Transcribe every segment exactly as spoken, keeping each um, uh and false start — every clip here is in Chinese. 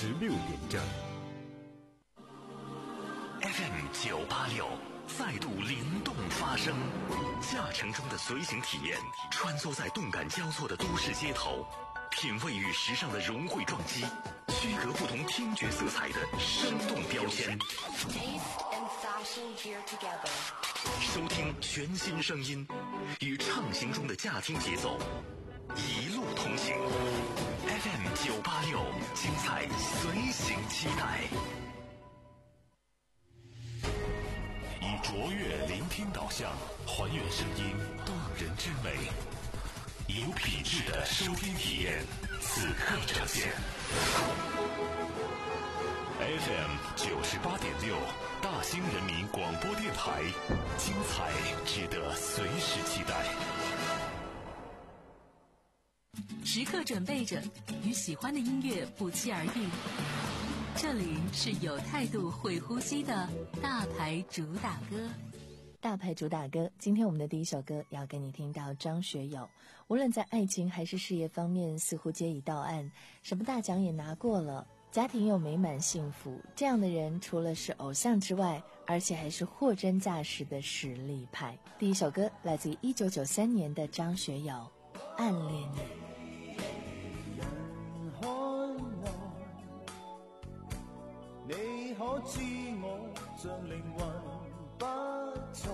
十六点整。 F M 九八六再度灵动发声，驾乘中的随行体验，穿梭在动感交错的都市街头，品味与时尚的融汇撞击，区隔不同听觉色彩的生动标签。收听全新声音，与畅行中的驾听节奏，一路同行。F M 九八六，精彩随行期待。以卓越聆听导向，还原声音动人之美，以有品质的收听体验，此刻呈现。F M 九十八点六，大兴人民广播电台，精彩值得随时期待。 时刻准备着，与喜欢的音乐不期而遇。这里是有态度会呼吸的大牌主打歌。 大牌主打歌，今天我们的第一首歌要给你听到张学友。无论在爱情还是事业方面，似乎皆已到岸，什么大奖也拿过了，家庭又美满幸福。这样的人除了是偶像之外，而且还是货真价实的实力派。第一首歌来自于一九九三年的张学友，暗恋你。 你可知我像靈魂不在，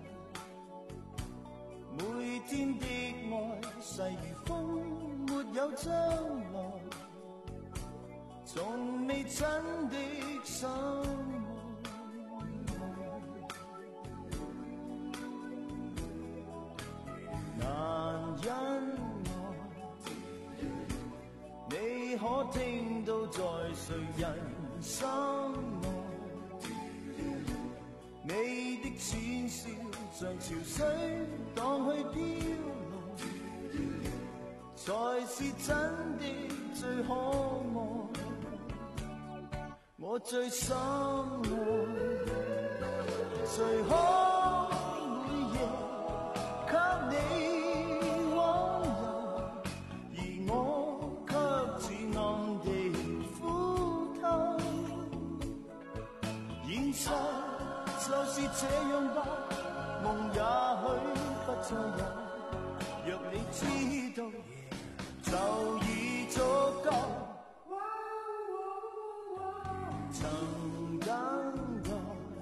每天的愛細如風，沒有將來，從未真的相愛，難因愛，你可聽到在誰人心內，你的淺笑像潮水蕩去飄來，才是真的最可愛，我最深愛，誰可每夜給你溫柔，而我卻似暗地現實就是這樣吧，夢也許不再有，若你知道就已足夠。曾等待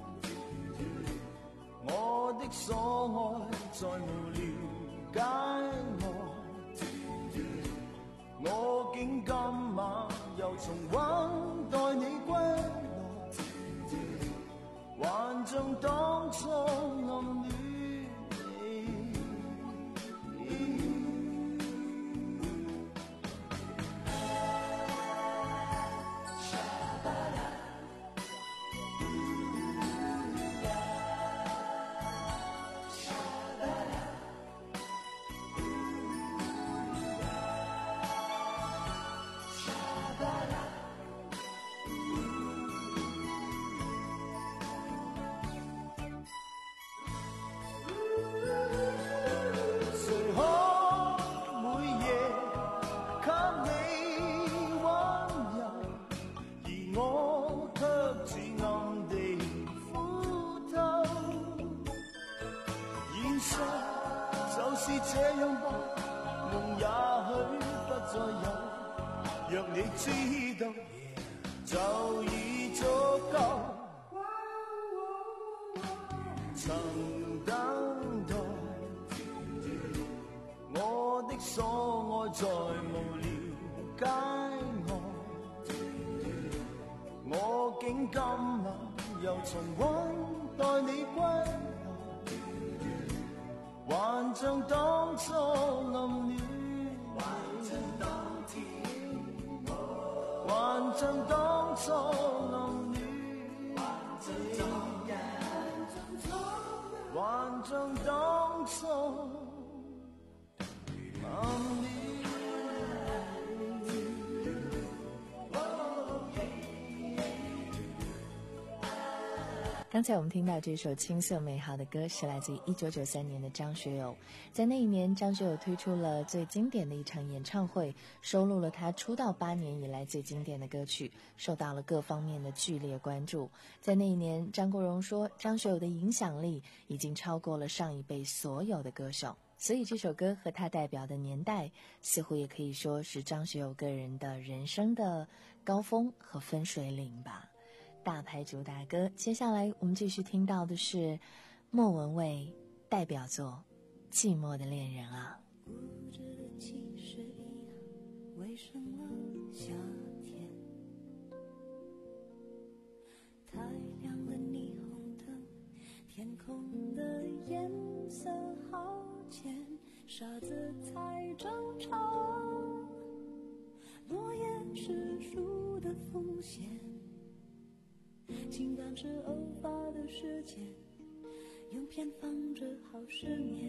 我的所愛，再無了解我，我竟今晚又重溫待你歸，還像當初暗戀你。這樣吧，夢也許不再有，若你知道就已足夠。曾等待我的所愛，再無了解我，我竟今晚又重溫待你歸，還像當初暗戀，還像當天，還像當初暗戀，還像當初暗戀。 刚才我们听到这首青涩美好的歌是来自于一九九三年的张学友。在那一年，张学友推出了最经典的一场演唱会，收录了他出道八年以来最经典的歌曲，受到了各方面的剧烈关注。在那一年，张国荣说张学友的影响力已经超过了上一辈所有的歌手，所以这首歌和他代表的年代似乎也可以说是张学友个人的人生的高峰和分水岭吧。大牌主打歌，接下来我们继续听到的是莫文蔚代表作《寂寞的恋人》啊。 固执的其实一样，为什么夏天太亮的霓虹灯，天空的颜色好浅，傻子才正常，诺言是输的风险，情感是偶发的事件，用偏方治好失眠。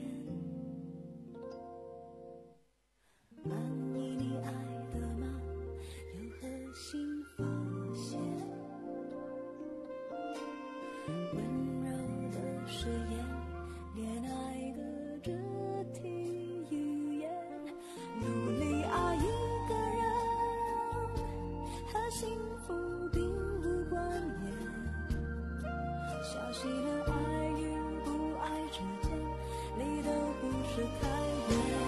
满意你爱的吗？有何新发现？温柔的誓言，恋爱的肢体语言，努力爱一个人，和幸福并无关联。小心的爱与不爱之间，离得不是太远。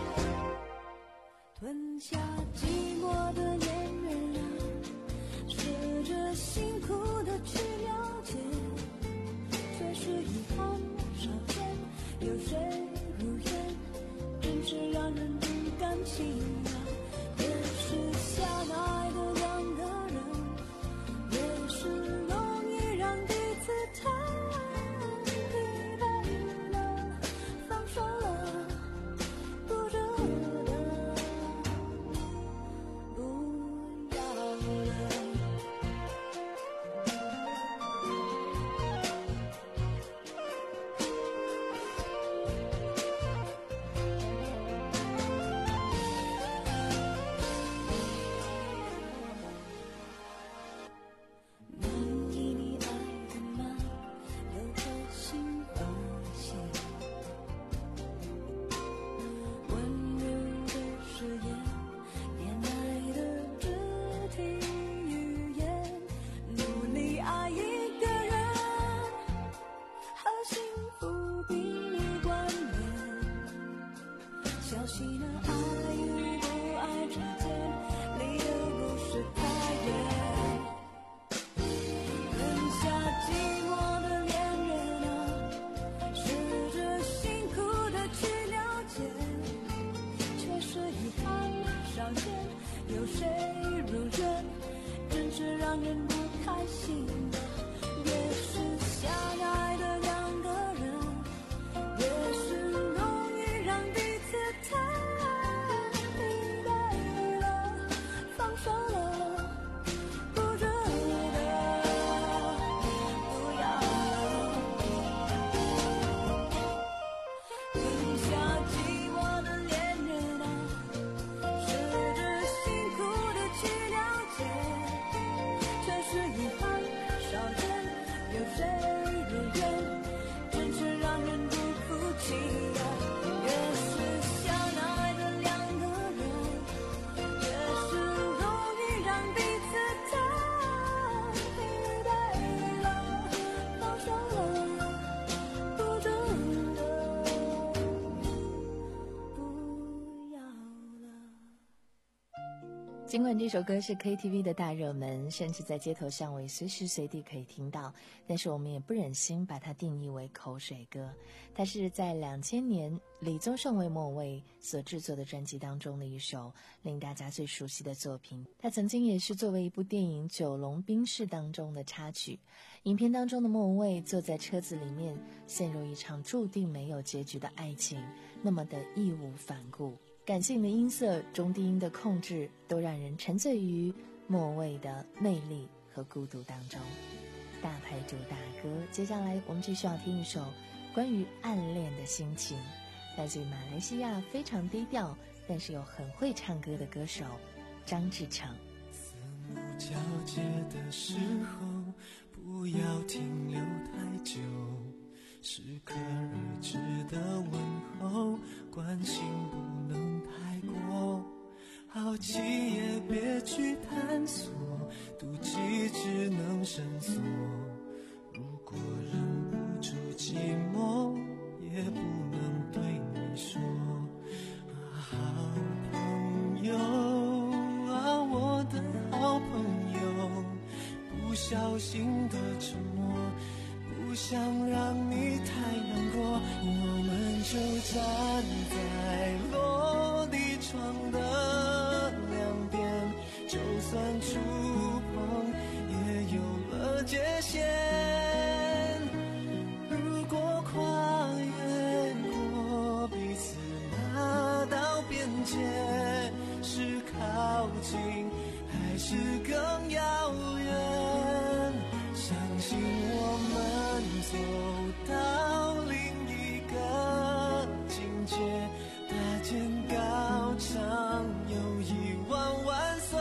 吞下寂寞的恋人啊，试着辛苦的去了解，却是遗憾少见。有谁如愿，真是让人不甘心啊。越是相爱的两个人，越是容易让彼此太疲惫了，放手了，不值得，不要了。满意你爱的吗？有何新发现？温柔的誓言，恋爱的肢体语言，努力爱一个人，和幸福并无关联。小心的爱与不爱之间，离得不是太远。吞下寂寞的恋人啊，试着辛苦的去了解，却是遗憾少见。有谁如愿，真是让人不开心的。越是相爱的两个人，越是容易让彼此太疲惫了，放手了，不值得，不要了。吞下寂寞的恋人啊，试着辛苦的去了解，却是遗憾少见。有谁如愿，真是让人不服气啊。越是相爱的两个人，越是容易让彼此太疲惫了，放手了，不值得，不要了。 尽管这首歌是 K T V 的大热门，甚至在街头巷尾随时随地可以听到，但是我们也不忍心把它定义为口水歌。它是在两千年李宗盛为莫文蔚所制作的专辑当中的一首令大家最熟悉的作品。它曾经也是作为一部电影《九龙冰室》当中的插曲。影片当中的莫文蔚坐在车子里面，陷入一场注定没有结局的爱情，那么的义无反顾。感性的音色，中低音的控制，都让人沉醉于莫文蔚的魅力和孤独当中。大牌主打歌，接下来我们继续要听一首关于暗恋的心情，来自于马来西亚非常低调但是又很会唱歌的歌手张志成。 四目交接的时候，不不要停留太久，适可而止的问候，关心不能太过，好奇也别去探索，妒忌只能深锁。如果忍不住寂寞，也不能对你说啊，好朋友啊，我的好朋友，不小心的沉默，不想让你太难过，我们就站在落地窗的两边，就算触碰也有了界限。如果跨越过彼此那道边界，是靠近还是更遥远？相信我们走到另一个境界，搭建高墙有一万万岁。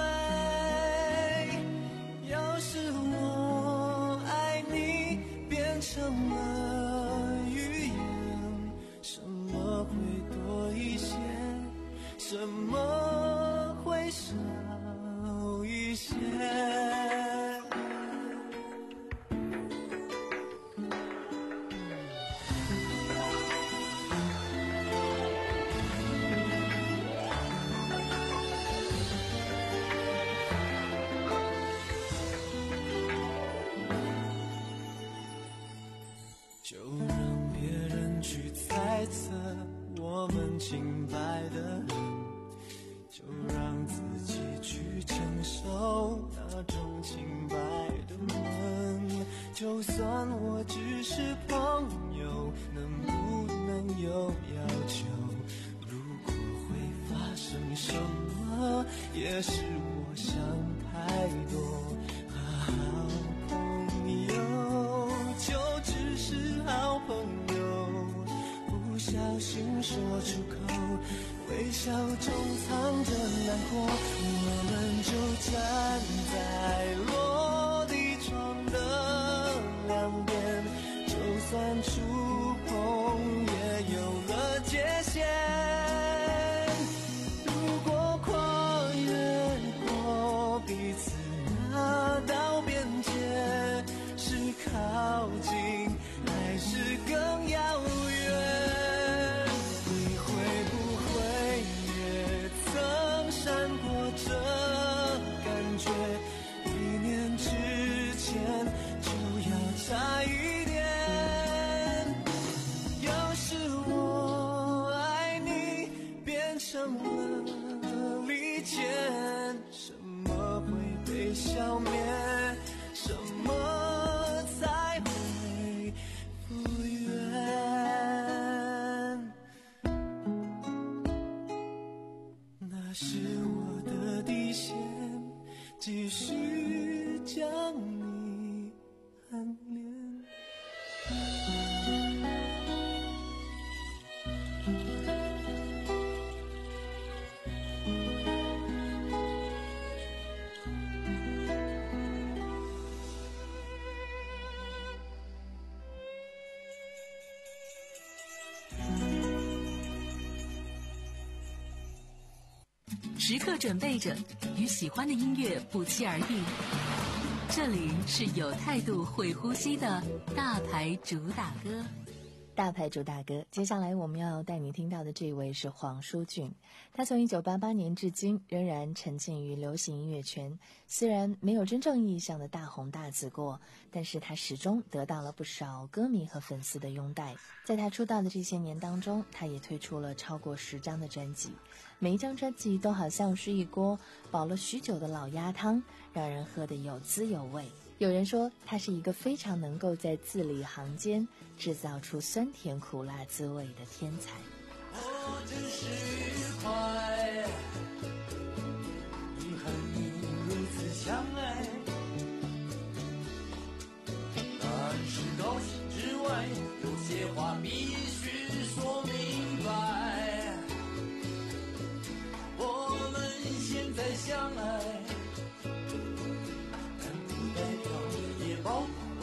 要是我爱你变成了语言，什么会多一些，什么会少一些？就让别人去猜测我们清白的人，就让自己去承受那种清白的闷。就算我只是朋友，能不能有要求？如果会发生什么，也是我想太多。好朋友就只是好朋友，不小心说出口，微笑中藏着难过，我们就站在落地窗的两边，就算触碰也有了界限。如果跨越过彼此那道边界，是靠近还是更遥远？你会不会也曾闪过这感觉？一念之间就要差一点。要是我爱你变成了利剑，什么会被消灭？什么才会复原？那是我的底线，继续将你暗恋。 时刻准备着，与喜欢的音乐不期而遇。这里是有态度、会呼吸的大牌主打歌。 大牌主打歌，接下来我们要带你听到的这位是黄舒骏，他从一九八八年至今仍然沉浸于流行音乐圈，虽然没有真正意义上的大红大紫过，但是他始终得到了不少歌迷和粉丝的拥戴。在他出道的这些年当中，他也推出了超过十张的专辑，每一张专辑都好像是一锅煲了许久的老鸭汤，让人喝得有滋有味。有人说他是一个非常能够在字里行间制造出酸甜苦辣滋味的天才。 我真是愉快，你和你如此相爱，但是高兴之外，有些话必须说明白。我们现在相爱，但不代表也包括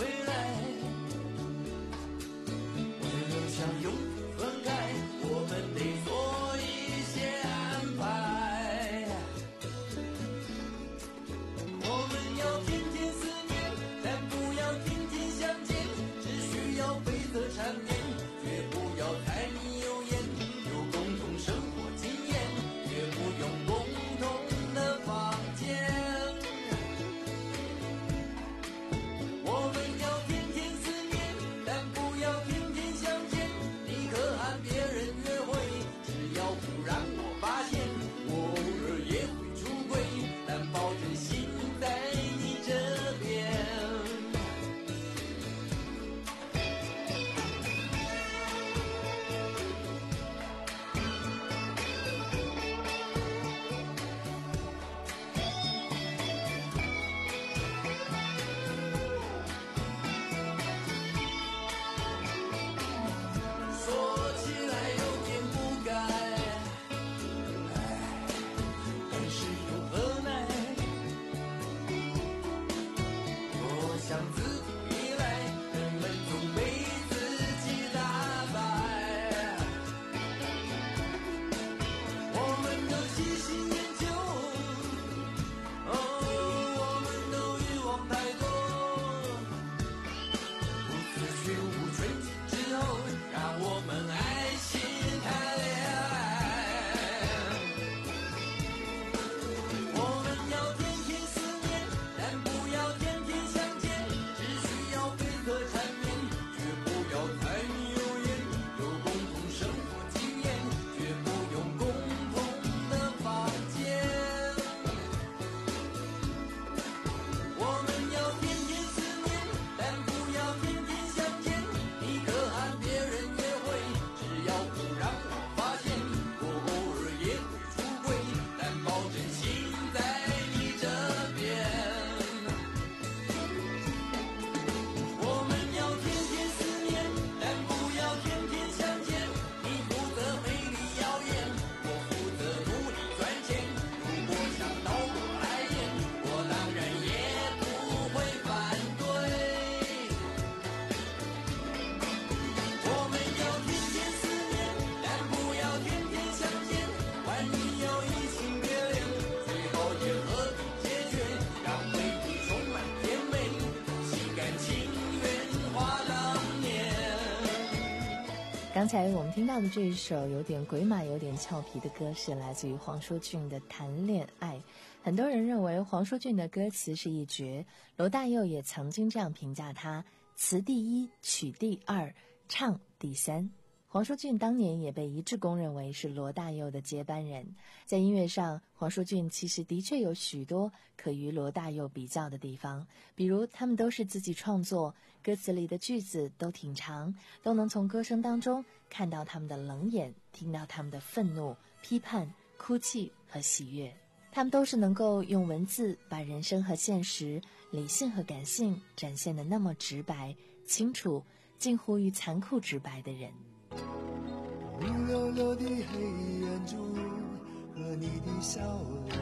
刚才我们听到的这一首有点鬼马有点俏皮的歌是来自于黄舒骏的《谈恋爱》。很多人认为黄舒骏的歌词是一绝，罗大佑也曾经这样评价他：词第一，曲第二，唱第三。黄舒骏当年也被一致公认为是罗大佑的接班人。在音乐上，黄舒骏其实的确有许多可与罗大佑比较的地方，比如他们都是自己创作，歌词里的句子都挺长，都能从歌声当中看到他们的冷眼，听到他们的愤怒、批判、哭泣和喜悦。他们都是能够用文字把人生和现实、理性和感性展现得那么直白、清楚，近乎于残酷直白的人。 乌溜溜的黑眼珠和你的笑脸，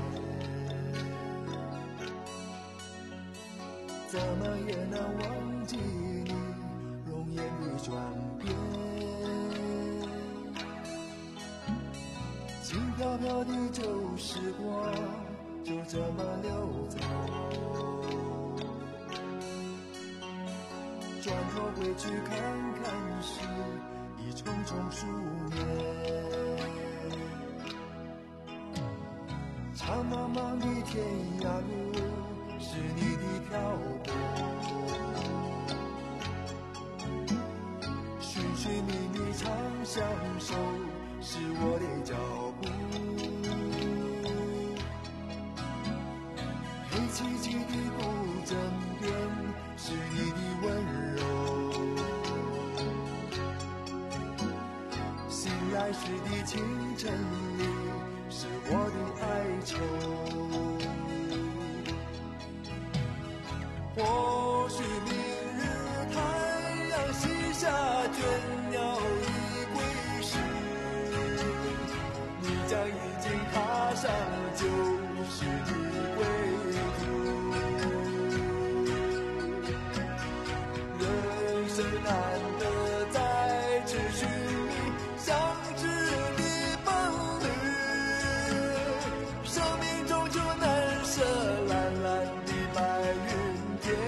怎么也难忘记你容颜的转变。轻飘飘的旧时光就这么溜走，转头回去看看时已匆匆数年。长茫茫的天涯路是你的漂泊，寻寻觅觅长相守是我的脚步。黑漆漆的古镇边是你的温柔，醒来时的清晨里是我的哀愁。或许明日太阳西下，倦鸟已归时，你将已经踏上旧时的归途。人生难得再次寻觅相知的伴侣，生命中就难舍蓝蓝的白云天。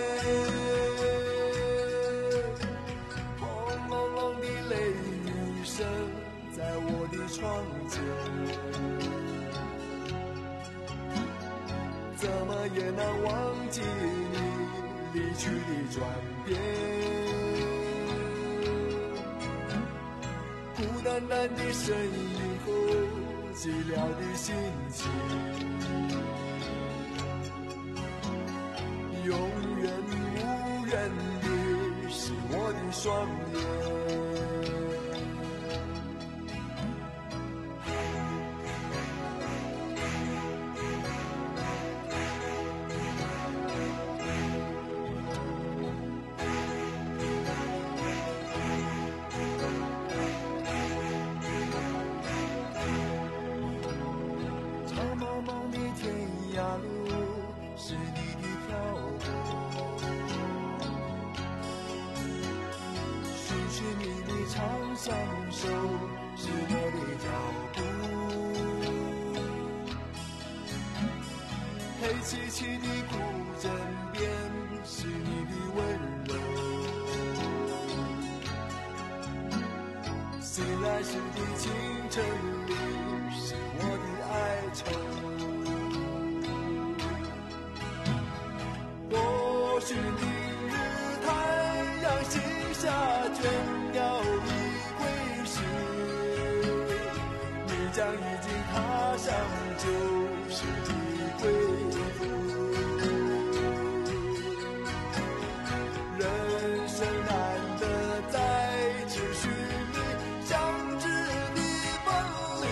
轰隆隆的雷雨声在我的窗前，怎么也难忘记你离去的转变。孤单单的身影和寂寥的心情，永远无缘的是我的双眼。长茫茫的天涯路是你的漂泊，寻寻觅觅长相守是我的脚步。黑漆漆的古镇边是你的温柔，醒来时的清晨里是我的哀愁。或许明日太阳西下，倦鸟已归时，你将已经踏上旧时的归途。人生难得再次寻觅相知的伴侣，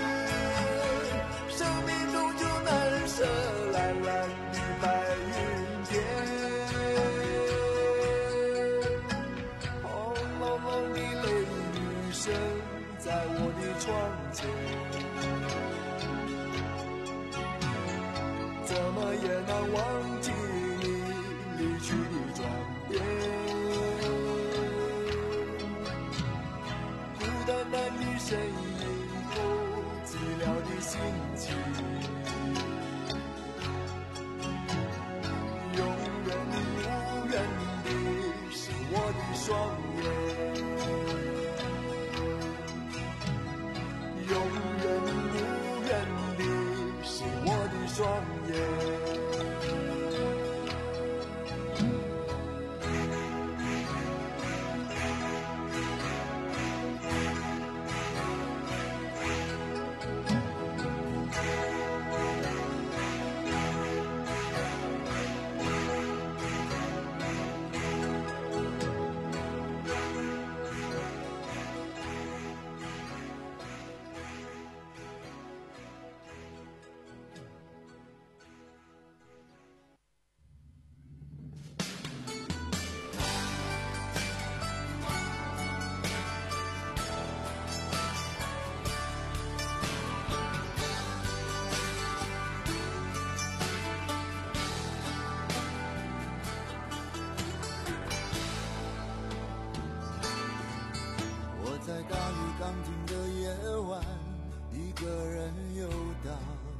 生命中就难舍蓝蓝的白云天。轰隆隆的雷雨声在我的窗前，怎么也难忘记你离去的转变。孤单单的身影和寂寥的心情，永远无缘的是我的双眼。 凉亭的夜晚，一个人游荡，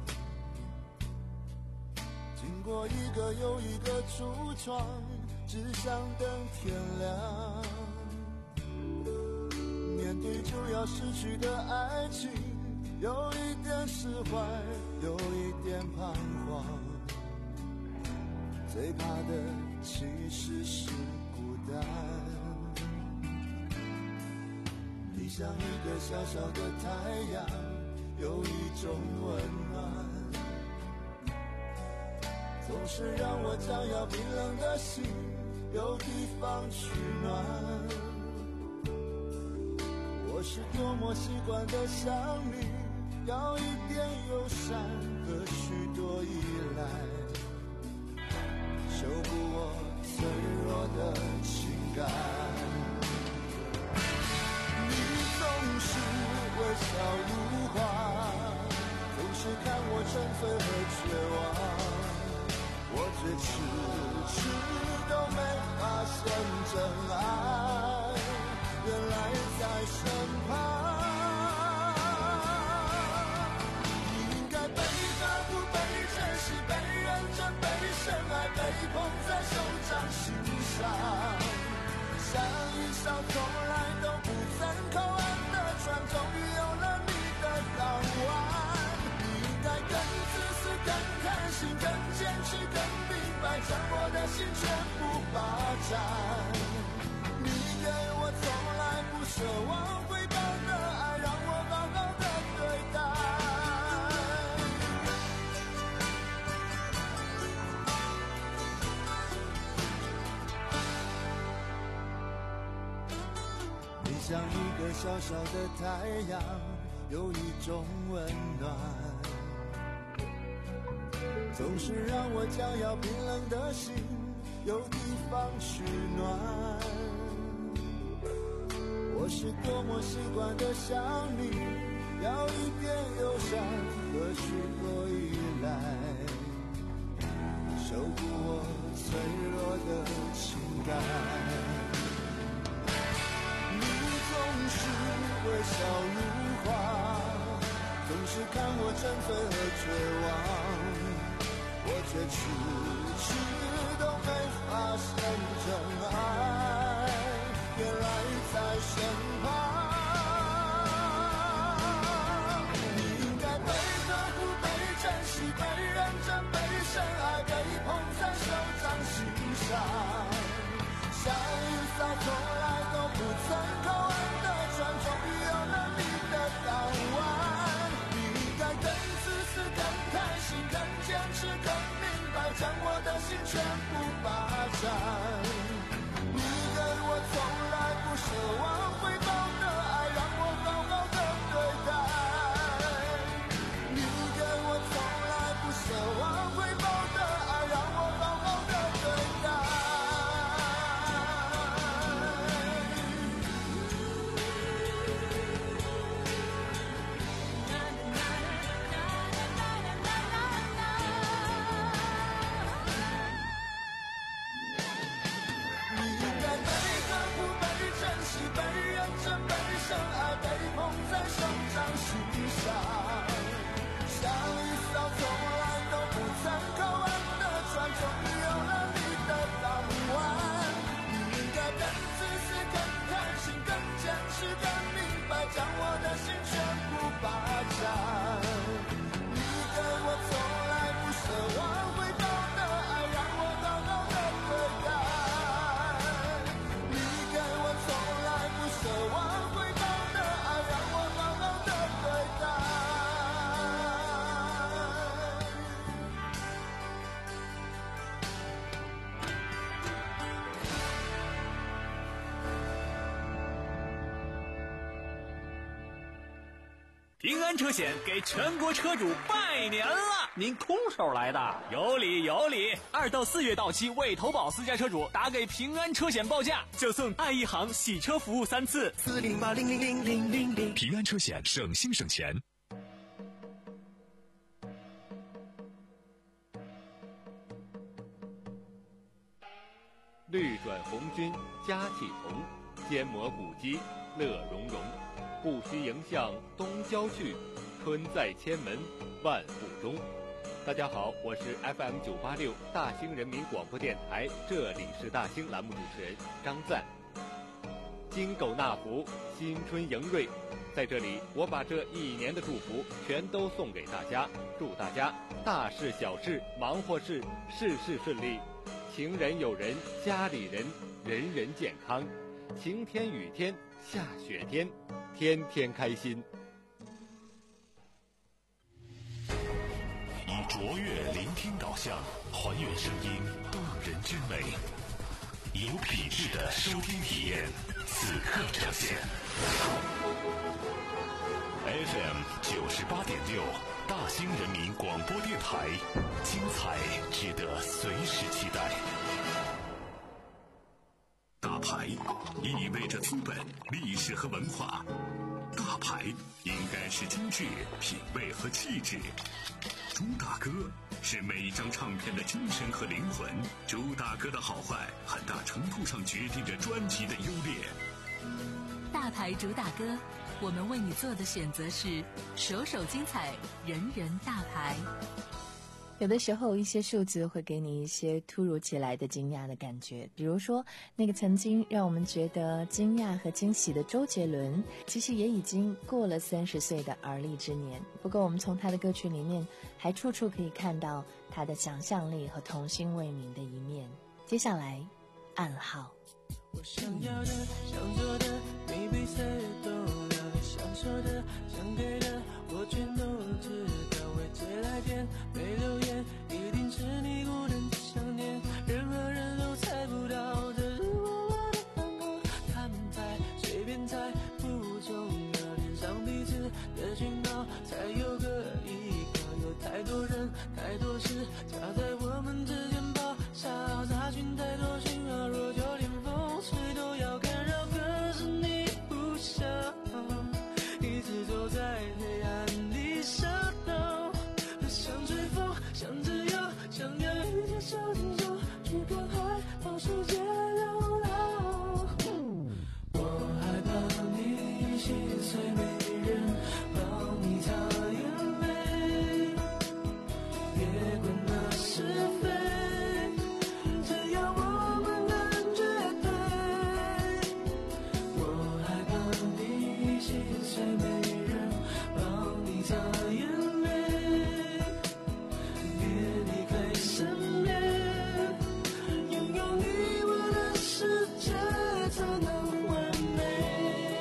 经过一个又一个橱窗，只想等天亮。面对就要失去的爱情，有一点释怀，有一点彷徨。最怕的其实是孤单。你像一个小小的太阳，有一种温暖，总是让我将要冰冷的心有地方取暖。我是多么习惯的想你，要一点友善和许多依赖，修补我脆弱的情感。你总是微笑如花，总是看我沉醉和绝望，我却迟迟都没发现真爱原来在身旁。你应该被呵护、被珍惜、被认真、被深爱，被捧在手掌心上，像一艘从来都不曾靠岸的船，终于有了你的港湾。你应该更自私、更贪心、更坚持、更明白，将我的心全部霸占。你给我从来不奢望回报的爱，让我好好的对待。你像一个小小的太阳，有一种温暖，总是让我将要冰冷的心有地方取暖。我是多么习惯的想你，要一点友善和许多依赖，守护我脆弱的情感。你总是微笑如花，总是看我沉醉和绝望，我却迟迟都没发现真爱原来在身旁。你应该被呵护、被珍惜、被认真、被深爱，被捧在手掌心上，像一艘从来都不曾靠岸的船，终于有了你的港湾。你应该更自私、更贪心、更坚持、更明白，将我的心全部霸占。你给我从来不奢望回报的爱，让我好好的对待。你给我从来不奢望回报的爱，让我好好的对待。你应该被呵护、被珍惜、被认真、被深爱，被捧在手掌心上，像一艘从来都不曾靠岸的船，终于有了你的港湾。你应该更自私、更贪心、更坚持、更明白，将我的心全部霸占。你给我从来不奢望回报的爱，让我好好的对待。你给我从来不奢望回报的爱，让我好好的对待。 平安车险给全国车主拜年了！ 您空手来的？ 有理有理！二到四月到期未投保私家车主，打给平安车险报价，就送爱一行洗车服务三次。 四零八零零零零零零。 平安车险，省心省钱。 绿转红菌，佳气同，坚膜骨肌，乐融融。 不须迎向东郊去，春在千门万户中。大家好，我是 F M 九八六大兴人民广播电台，这里是大兴栏目主持人张赞。金狗纳福，新春迎瑞，在这里我把这一年的祝福全都送给大家，祝大家大事小事忙活事事事顺利，情人友人家里人人人健康，晴天雨天下雪天天天开心。 以卓越聆听导向，还原声音动人之美，有品质的收听体验此刻呈现。F M 九十八点六，大兴人民广播电台，精彩值得随时期待。大牌意味着资本、历史和文化，大牌应该是精致、品味和气质。朱大哥是每一张唱片的精神和灵魂，朱大哥的好坏很大程度上决定着专辑的优劣。 大牌主打歌，我们为你做的选择是首首精彩，人人大牌。 有的时候一些数字会给你一些突如其来的惊讶的感觉，比如说那个曾经让我们觉得惊讶和惊喜的周杰伦，其实也已经过了三十岁的而立之年。不过我们从他的歌曲里面还处处可以看到他的想象力和童心未泯的一面。接下来暗号， 我想要的想做的没比赛都要想说的想给的我全都知道，未接来电没留言一定是你孤单的想念，任何人都猜不到这是我的暗号，他们猜随便猜不重要，连上彼此的讯号才有个依靠，有太多人太多事夹在我们之间爆炸，杂讯太多讯号，若就连风吹都要干扰，可是你不想一直走在黑暗里傻到，想追风想自由，想要一直手牵手去看海，让世界流浪，我害怕你心碎没人帮你擦眼泪，别管那是非，只要我们感觉对，我害怕你心碎没人帮你擦眼泪，别离开身边，拥有你我的世界才能完美。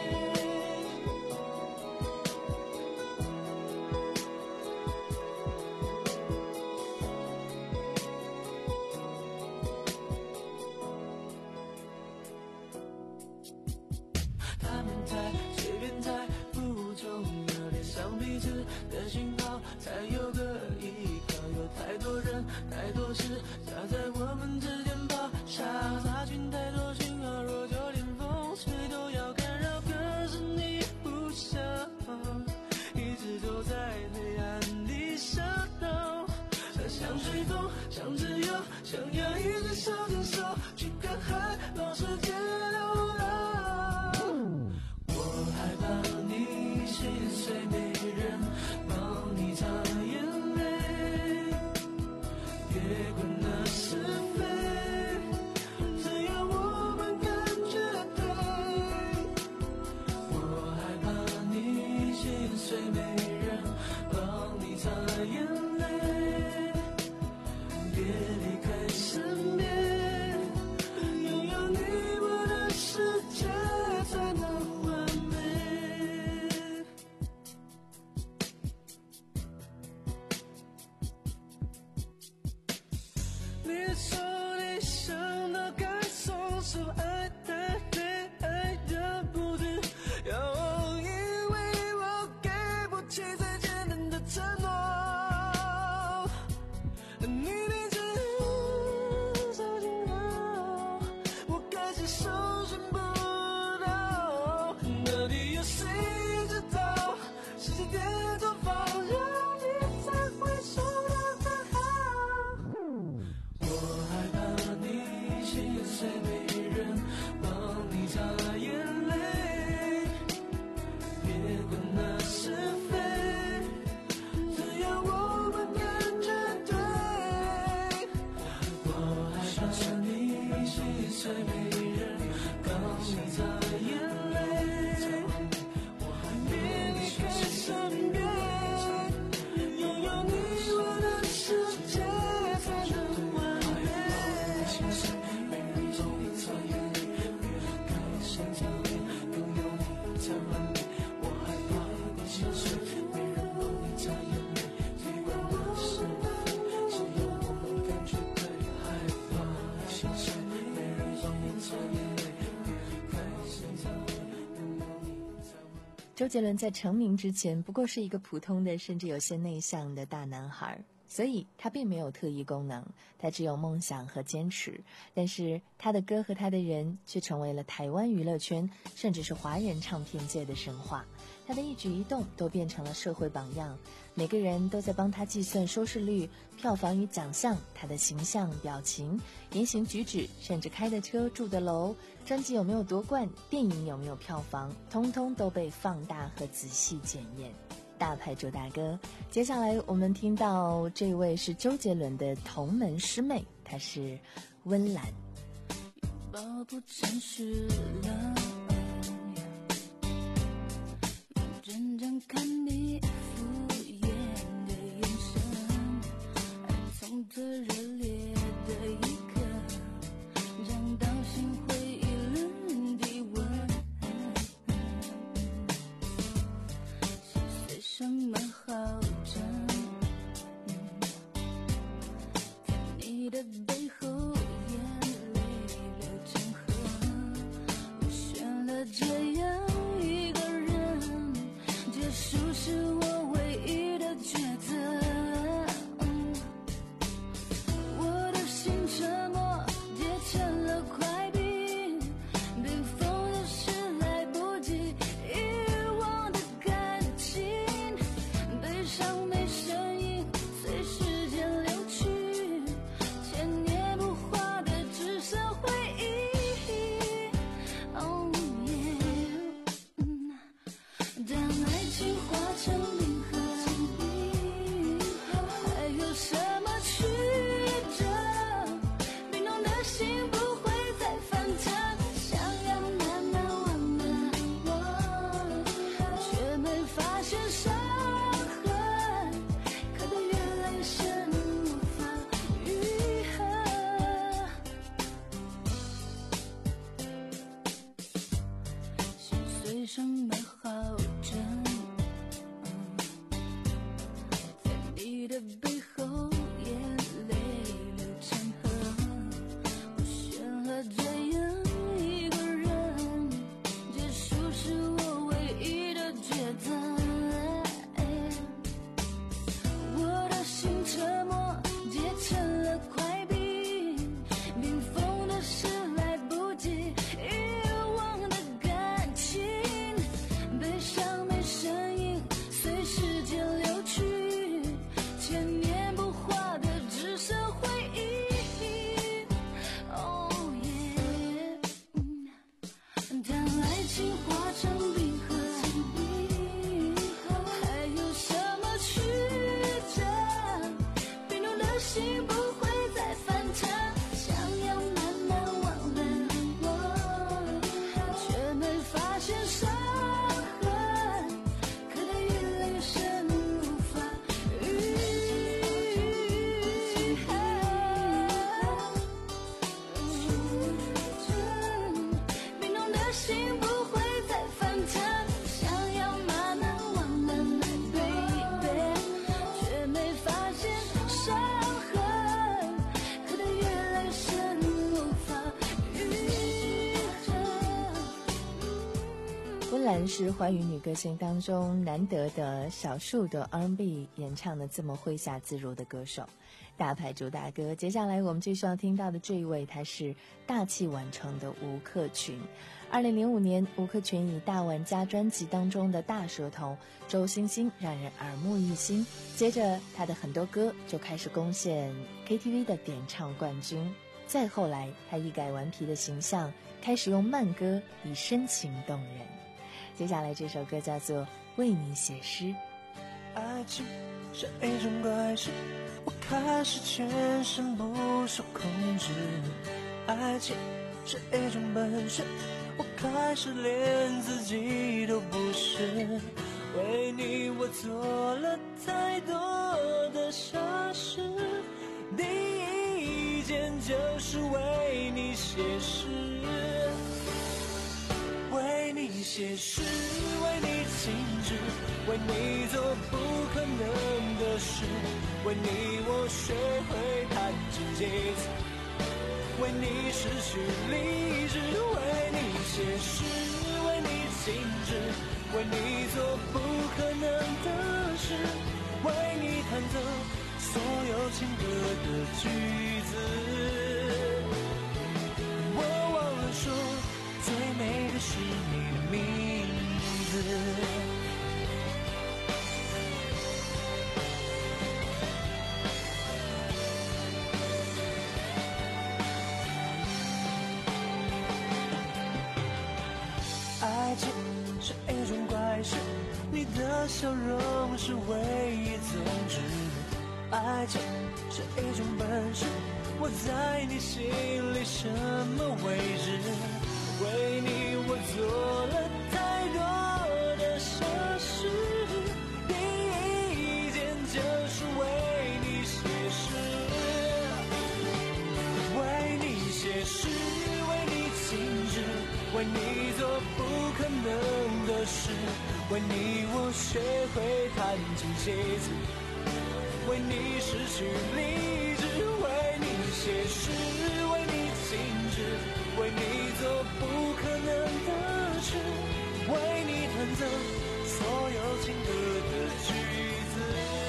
他们猜随便猜不重要，连上彼此的讯号才有个依靠，有太多人太多事夹在我们之间爆炸，杂讯太多讯号，若就连风吹都要干扰，可是你不想一直走在黑暗里傻到，想追风想自由，想要一直手牵手去看海，让世界流浪，我害怕你心碎没人帮你擦眼泪，别管那是非，只要我们感觉对，我害怕你心碎没人帮你擦眼泪，别离开身边，拥有你我的世界才能完美。你说你想到该松手，爱太累，爱的不止要我，因为我给不起最简单的承诺，你明知手信号，我开始搜寻不到，到底有谁知道世界点多方向，你才会收到暗号，我害怕你心碎没人帮你擦眼泪，别最美的人，告你擦的眼泪，别离开身边，拥有你我的世界才能完美。没人懂你擦眼泪，别看现在拥有你才完美。我害怕你心碎，没人懂你擦眼泪，习惯的是只有我们感觉对，害怕你心碎，没人懂你擦眼泪，别看现在拥有你才完美。 周杰伦在成名之前不过是一个普通的甚至有些内向的大男孩，所以他并没有特异功能，他只有梦想和坚持。但是他的歌和他的人却成为了台湾娱乐圈甚至是华人唱片界的神话，他的一举一动都变成了社会榜样，每个人都在帮他计算收视率、票房与奖项，他的形象、表情、言行举止，甚至开的车、住的楼、专辑有没有夺冠、电影有没有票房，通通都被放大和仔细检验。大牌周大哥，接下来我们听到这位是周杰伦的同门师妹，她是温岚。 拥抱不真实了，认真正看你敷衍的眼神，爱从最热烈的一刻降到心灰意冷的温，细碎什么好真，在你的背后眼泪流成河，我选了这样一个人，结束是我唯一的抉择。我的心沉默结成了块冰，冰封的是来不及遗忘的感情，悲伤没声音随时间流去，千年不化的只剩回忆。Oh yeah，嗯当爱情化成冰河，还有什么曲折？冰冻的心不会再翻腾，想要慢慢忘了我，却没发现伤痕，刻得越来越深，无法愈合。心碎什么好真？在你的背后，眼泪流成河。我选了这样一个人，结束是我唯一的抉择。我的心沉默结成了块冰，冰封的是来不及遗忘的感情，悲伤没声音随时间流去，千年不化的只剩回忆。Oh yeah，当爱情化成冰河，还有什么曲折？冰冻的心不会再翻腾，想要慢慢忘了我，却没发现伤痕，刻得越来越深，无法愈合。冰冻的心不会再翻腾，想要慢慢忘了 my baby， 却没发现伤痕，刻得越来越深，无法愈合。 温岚是华语女歌星当中难得的少数的 R and B 演唱的这么挥洒自如的歌手，大牌主大哥。接下来我们继续要听到的这一位，他是大器晚成的吴克群。二零零五年，吴克群以大玩家专辑当中的大舌头、周星星让人耳目一新，接着他的很多歌就开始攻陷 K T V 的点唱冠军。再后来，他一改顽皮的形象，开始用慢歌以深情动人。接下来这首歌叫做《为你写诗》。 爱情像一种怪事，我开始全身不受控制。爱情是一种本事，我开始连自己都不是。为你我做了太多的傻事，第一件就是为你写诗，为你写诗，为你静止，为你做不可能的事，为你我学会弹琴写字，为你失去理智，为你写诗，为你静止，为你做不可能的事，为你弹奏所有情歌的句子。我忘了说，最美的是你的名字。爱情是一种怪事，你的笑容是唯一宗旨。爱情是一种本事，我在你心里什么位置？为你我做了太多的傻事，第一件就是为你写诗，为你写诗，为你静止，为你做不可能的事，为你我学会弹琴写字，为你失去理智，为你写诗，为你静止，为你做不可能的事，为你弹奏所有情歌的句子。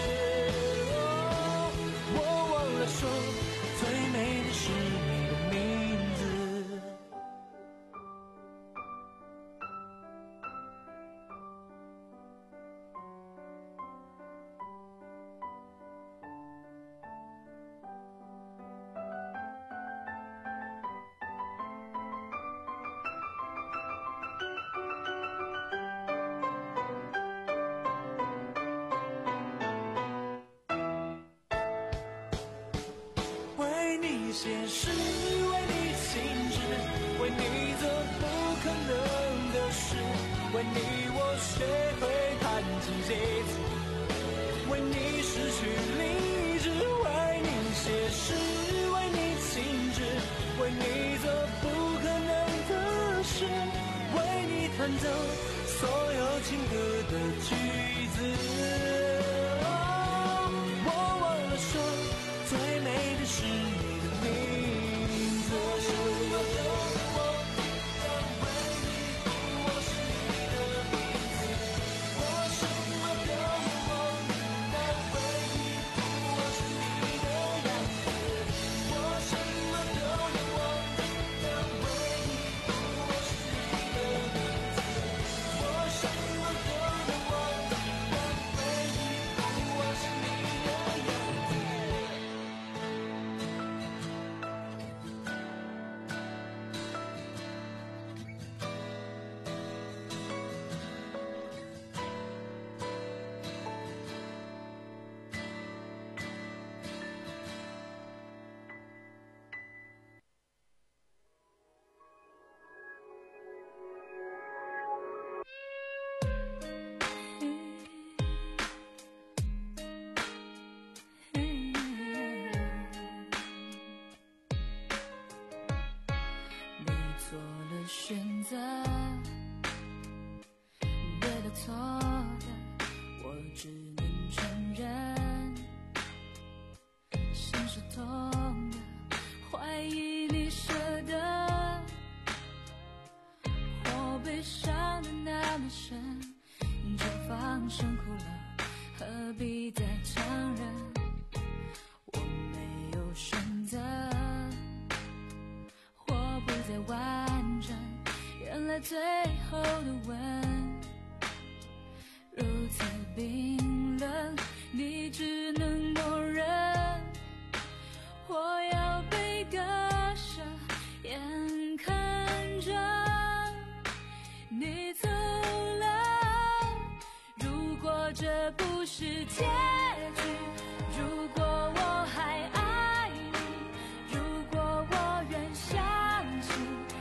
哦，我忘了说，最美的是你的名字。为你写诗，为你静止，为你做不可能的事，为你我学会弹琴写字，为你失去理智，为你写诗，为你静止，为你做不可能的事，为你弹奏所有情歌的句子。我忘了说，最美的是你的名字。我什么都忘，但为你我是你的名字。我什么都忘，但为你我是你的样子。我什么都忘，但为你我是你的名字。我什么都忘，但为你我是你的样子。 你做了选择，对的错的，我只能承认。心是痛的，怀疑你舍得，我悲伤的那么深，就放声哭了，何必再强忍？我没有选择，我不再完整，原来最后的吻如此冰冷，你只能默认。我要被割舍，眼看着你走了。如果这不是结局，如果我还爱你，如果我愿相信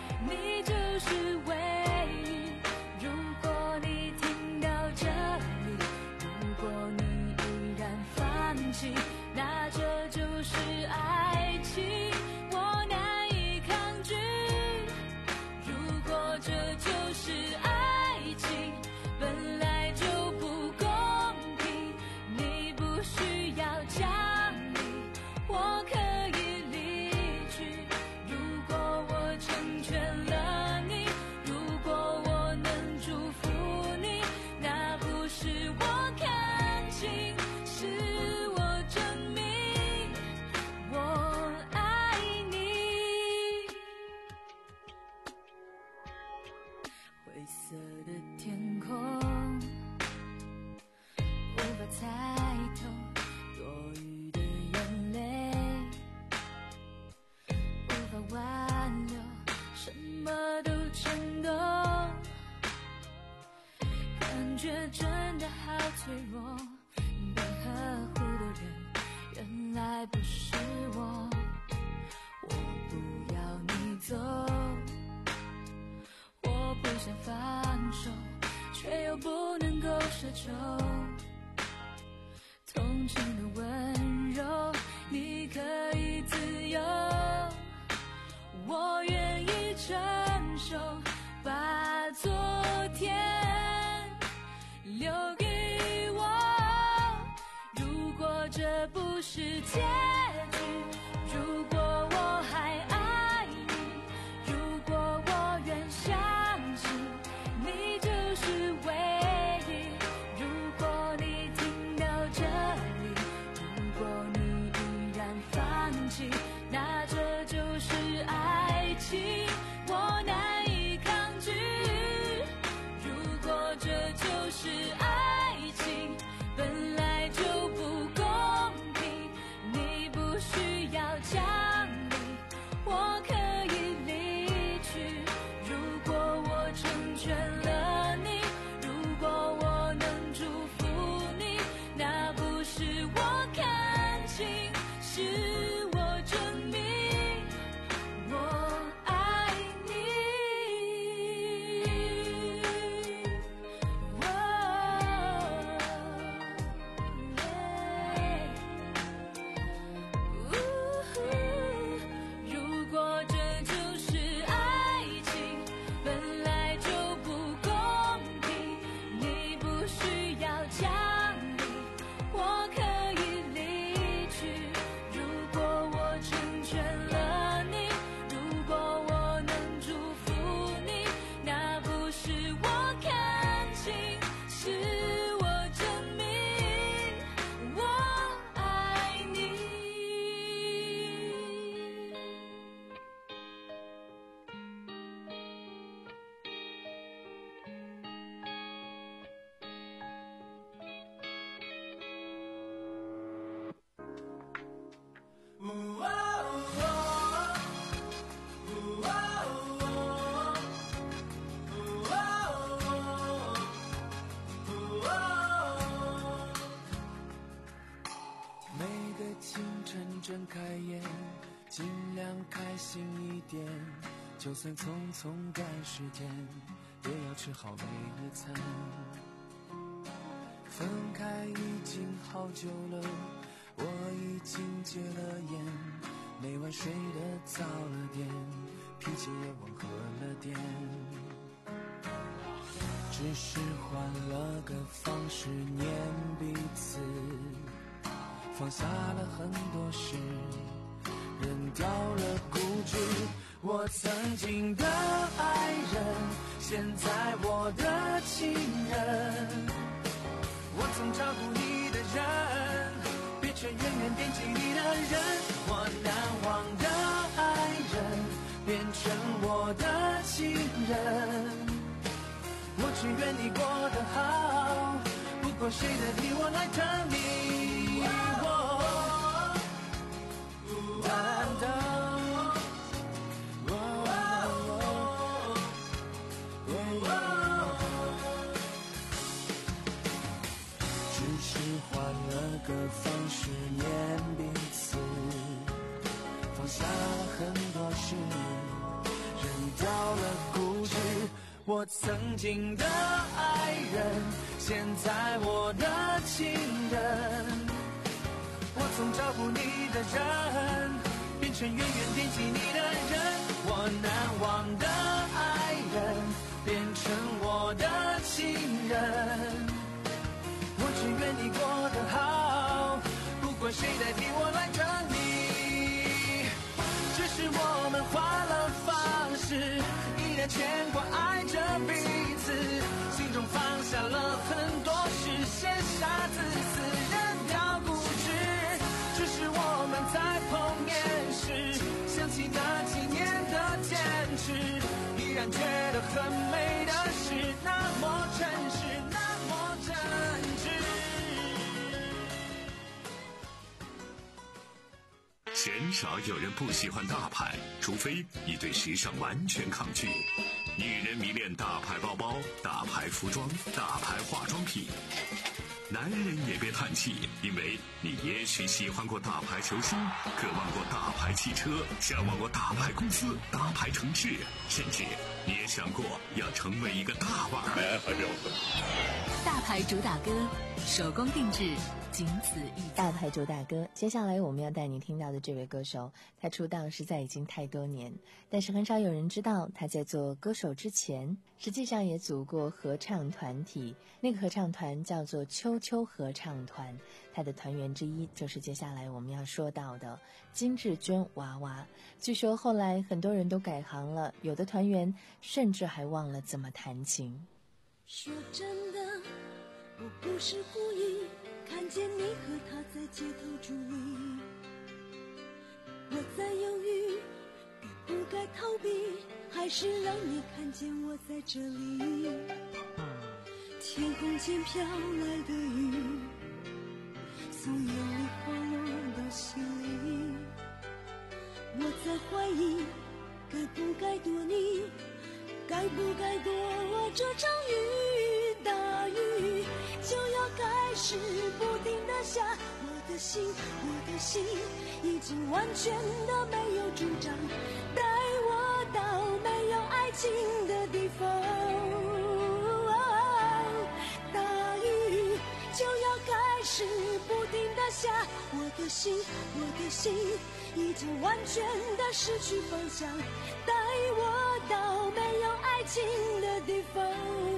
脆弱，被呵护的人原来不是我。我不要你走，我不想放手，却又不能够奢求。同情的温柔，你可以自由，我愿意承受，把昨天留给我。如果这不是结局，如果我还爱你，如果我愿相信你就是唯一。如果你听到这里，如果你依然放弃，那这就是爱情，我难以抗拒。如果这就是爱情，本来就不公平，你不需要讲理，我可以离去。如果我成全了你，如果我能祝福你，那不是我看清，是我证明我爱你。如果这就是爱情，本来就不公平，你不需要讲理，我可以离去。如果我成全了你，如果我能祝福你，那不是我看清，是我证明我爱你。 每个清晨睁开眼，尽量开心一点，就算匆匆赶时间，也要吃好每一餐。分开已经好久了，我已经戒了烟，每晚睡得早了点，脾气也温和了点，只是换了个方式念彼此，放下了很多事，扔掉了固执。我曾经的爱人，现在我的情人。我曾照顾你的人，变成远远惦记你的人。我难忘的爱人，变成我的情人。我只愿你过得好，不管谁代替我来疼你。难道只是换了个方式念彼此，放下了很多事，扔掉了固执。我曾经的爱人，现在我的情人。我曾照顾你的人，变成远远惦记你的人。我难忘的爱人，变成我的情人。我只愿你过得好，不管谁代替我来疼你。只是我们换了方式，依然牵挂爱着彼此，心中放下了很多事，卸下自私，扔掉固执。只是我们在碰面时，想起那几年的坚持，依然觉得很美的事，那么真实，那么真挚。 鲜少有人不喜欢大牌，除非你对时尚完全抗拒。女人迷恋大牌包包、大牌服装、大牌化妆品。 男人也别叹气，因为你也许喜欢过大牌球星，渴望过大牌汽车，向往过大牌公司、大牌城市，甚至你也想过要成为一个大腕儿。 大牌主打歌，手工定制，仅此一家。 大牌主打歌，接下来我们要带你听到的这位歌手，他出道实在已经太多年，但是很少有人知道他在做歌手之前，实际上也组过合唱团体。那个合唱团叫做秋秋合唱团，他的团员之一就是接下来我们要说到的金智娟娃娃。据说后来很多人都改行了，有的团员甚至还忘了怎么弹琴。 说真的，我不是故意看见你和他在街头伫立，我在犹豫该不该逃避，还是让你看见我在这里。天空间飘来的雨，从眼里滑落到心里，我在怀疑该不该躲你，该不该躲这场雨，大雨就要开始不停地下，我的心，我的心已经完全的没有主张，带我到没有爱情的地方，大雨就要开始不停地下，我的心，我的心已经完全的失去方向，带我到没有爱情的地方。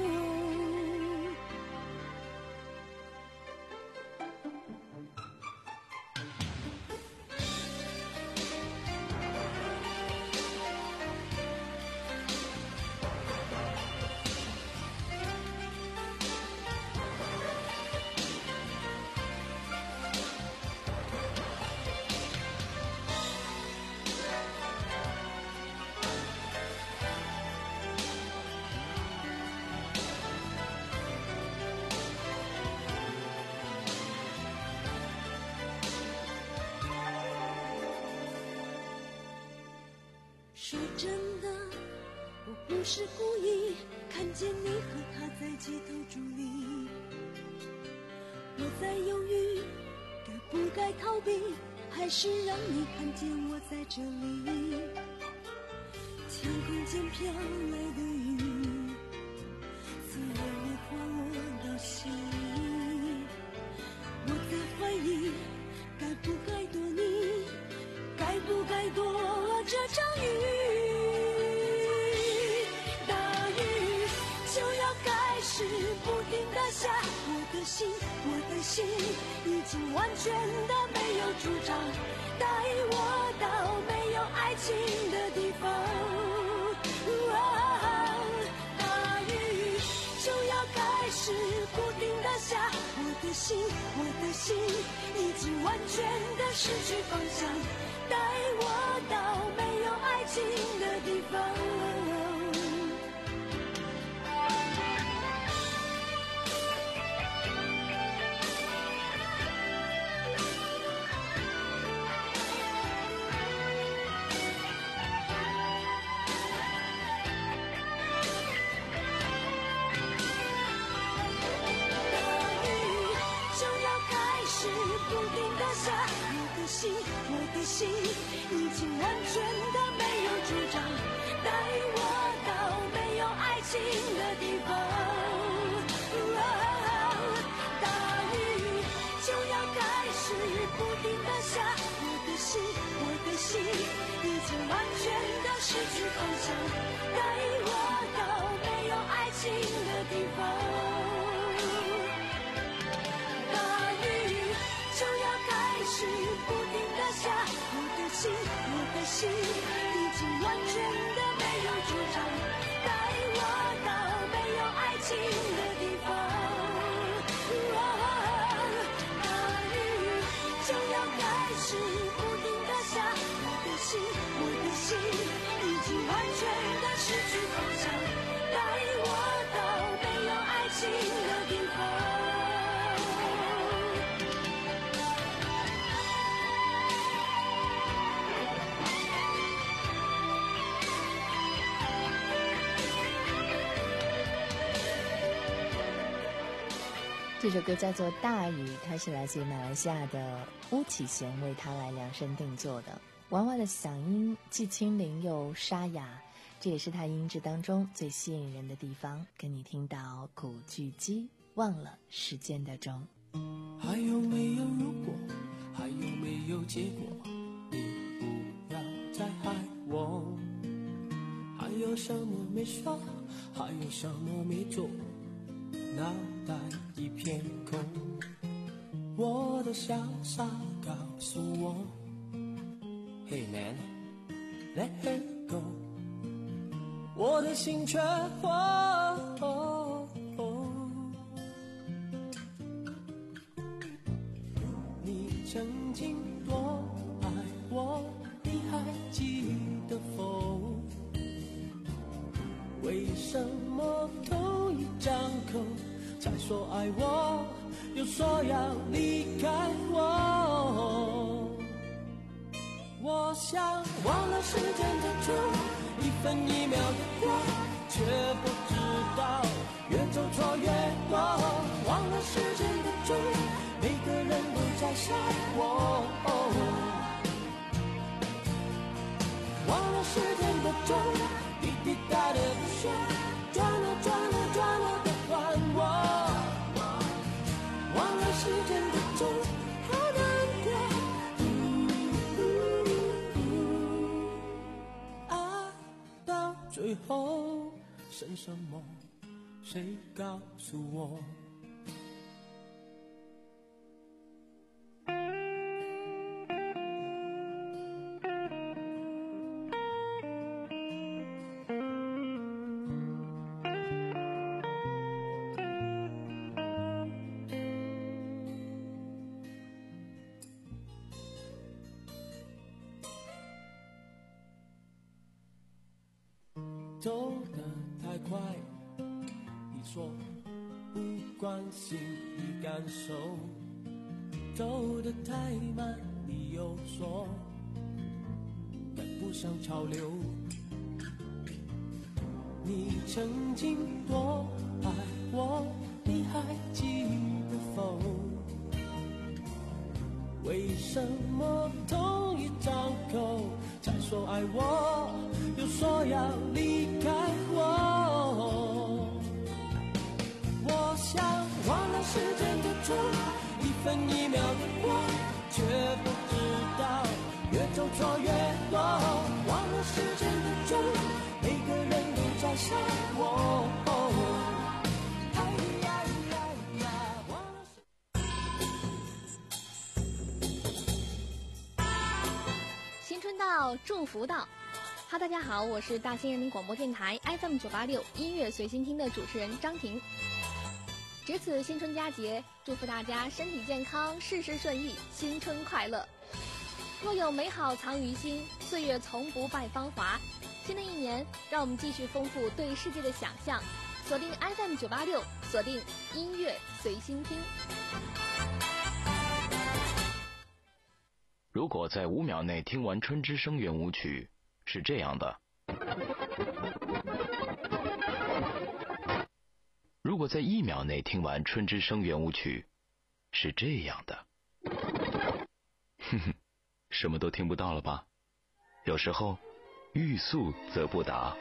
说真的，我不是故意看见你和他在街头伫立，我在犹豫该不该逃避，还是让你看见我在这里。天空间飘来的雨，从眼里滑落到心里，我在怀疑该不该躲你，该不该躲这场雨，大雨就要开始不停地下，我的心，我的心已经完全的没有主张，带我到没有爱情的地方，大雨就要开始不停地下，我的心，我的心已经完全的失去方向，带我到没有爱情的地方。心，我的心已经完全的没有主张，带我到没有爱情的地方，大雨就要开始不停地下，我的心，我的心已经完全的失去方向，带我到没有爱情的地方，是不停地下，我的心，我的心已经完全的没有主张，带我到没有爱情的地方，大雨就要开始不停地下，我的心，我的心已经完全的失去方向，带我到没有爱情的地方。 这首歌叫做《大雨》，它是来自于马来西亚的巫启贤为他来量身定做的。娃娃的嗓音既轻灵又沙哑，这也是他音质当中最吸引人的地方。跟你听到古巨基忘了时间的钟。 还有没有如果，还有没有结果，你不要再害我。还有什么没说，还有什么没做，脑袋一片空。我的潇洒告诉我 Hey man, let her go。 我的心却哦哦哦。你曾经多爱我，你还记得否？为什么同一张口才说爱我，又说要离开我？我想忘了时间的钟，一分一秒的过，却不知道越走错越多。忘了时间的钟，每个人都在想我。忘了时间的钟，滴滴答的不说，转了转了转了的还我。忘了时间的钟，好难过。爱到最后剩什么？谁告诉我？走得太快，你说不关心你感受；走得太慢，你又说赶不上潮流。你曾经多爱我，你还记得否？为什么同一张口才说爱我，又说要离开我？我想忘了时间的钟，一分一秒的过，却不知道越走错越多。忘了时间的钟，每个人都在想我。 到祝福到，哈，大家好，我是大兴人民广播电台 F M 九八六音乐随心听的主持人张婷。值此新春佳节，祝福大家身体健康，事事顺意，新春快乐。若有美好藏于心，岁月从不败芳华。新的一年，让我们继续丰富对世界的想象，锁定 F M 九八六，锁定音乐随心听。 如果在五秒内听完《春之声》圆舞曲，是这样的；如果在一秒内听完《春之声》圆舞曲，是这样的。哼哼，什么都听不到了吧？有时候，欲速则不达。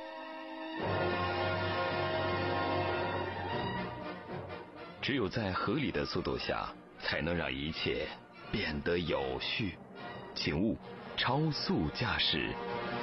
只有在合理的速度下，才能让一切变得有序。请勿超速驾驶。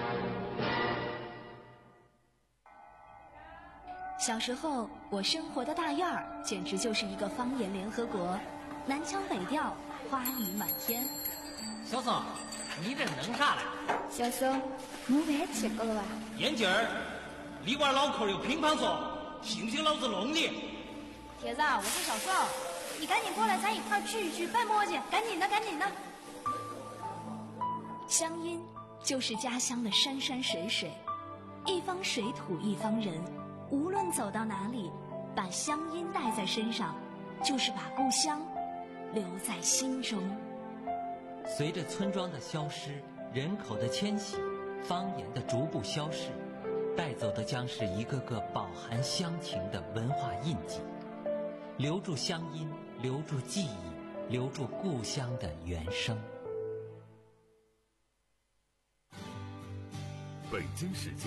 小时候，我生活的大院儿简直就是一个方言联合国，南腔北调，花泥满天。 小宋，你这弄啥嘞？ 小宋，午饭吃过了吧？ 眼镜儿，你娃脑壳有乒乓球，信不信老子弄你？ 铁子，我是小宋，你赶紧过来，咱一块聚一聚，别磨叽，赶紧的，赶紧的。乡音就是家乡的山山水水，一方水土一方人，无论走到哪里，把乡音带在身上，就是把故乡留在心中。 随着村庄的消失，人口的迁徙，方言的逐步消逝，带走的将是一个个饱含乡情的文化印记。留住乡音， 留住记忆，留住故乡的原声。 北京时间